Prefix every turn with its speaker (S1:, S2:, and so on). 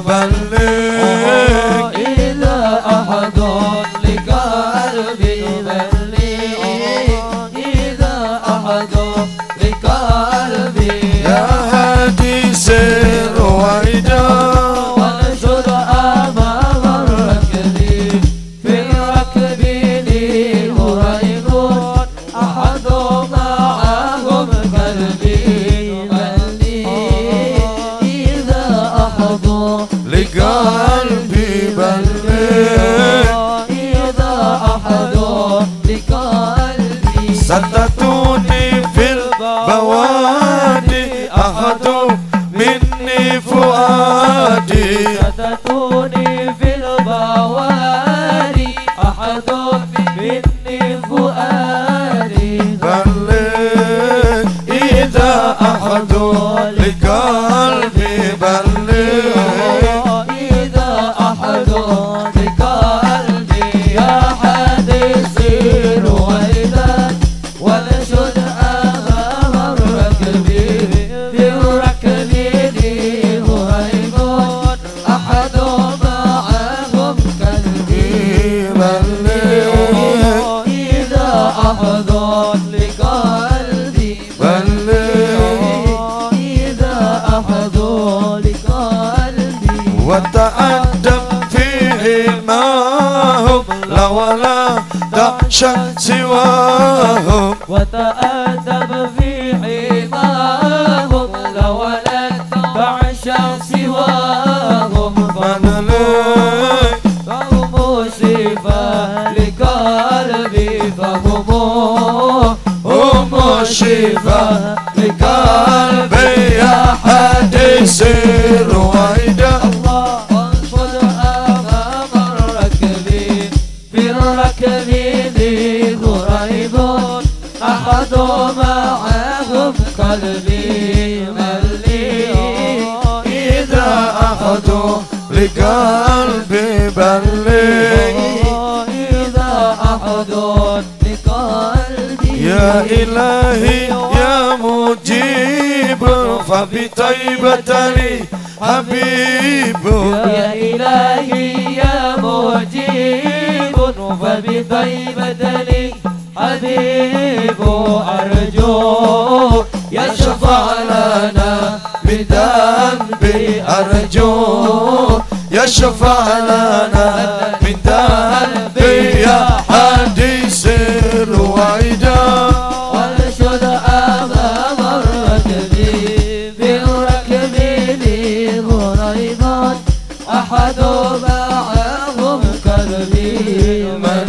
S1: بلغ
S2: إذا أحد لقلبي بلغ إذا أحد لقلبي
S1: يا هادي سر وعدا
S2: وانشد أمام الركب في الركب لي هريب أحد معهم قلبي بلغ إذا أحد
S1: لقلبي بلغ
S2: إذا أحد لقلبي
S1: ستتوني في البوادي أحد مني فؤادي
S2: ستتوني في البوادي أحد مني فؤادي
S1: بلغ إذا أحد لقلبي بلغ
S2: إذا أحد لقلبي يا حديث رويدا وانشد أمام الركب في الركب لي هريب أحد معهم قلبي
S1: بلغ
S2: إذا أحد لقلبي
S1: بلغ
S2: إذا أحد لقلبي
S1: وتأدب فيه معهم لا ولا تخشى سواهم
S2: وتأدب في حماهم ولا تعشى سواهم
S1: بلغ
S2: فهم شفاء لقلبي هم شفاء لقلبي
S1: يا حديث رويدا
S2: وانفذ أمام الركب في الركب لي غريب أحد معهم قلبي ملي
S1: إذا أحد لقلبي بلغ
S2: إذا أحد لقلبي
S1: يا إلهي يا مجيب فبطيبة لي حبيب
S2: يا إلهي يا مجيب فبطيبة لي حبيب أرجو يشفع لنا بذنبي أرجو
S1: يشفع لنا من ذنبي يا حديث رويدا
S2: وانشد أمام الركب بالركب لي غريبات أحد معهم قلبي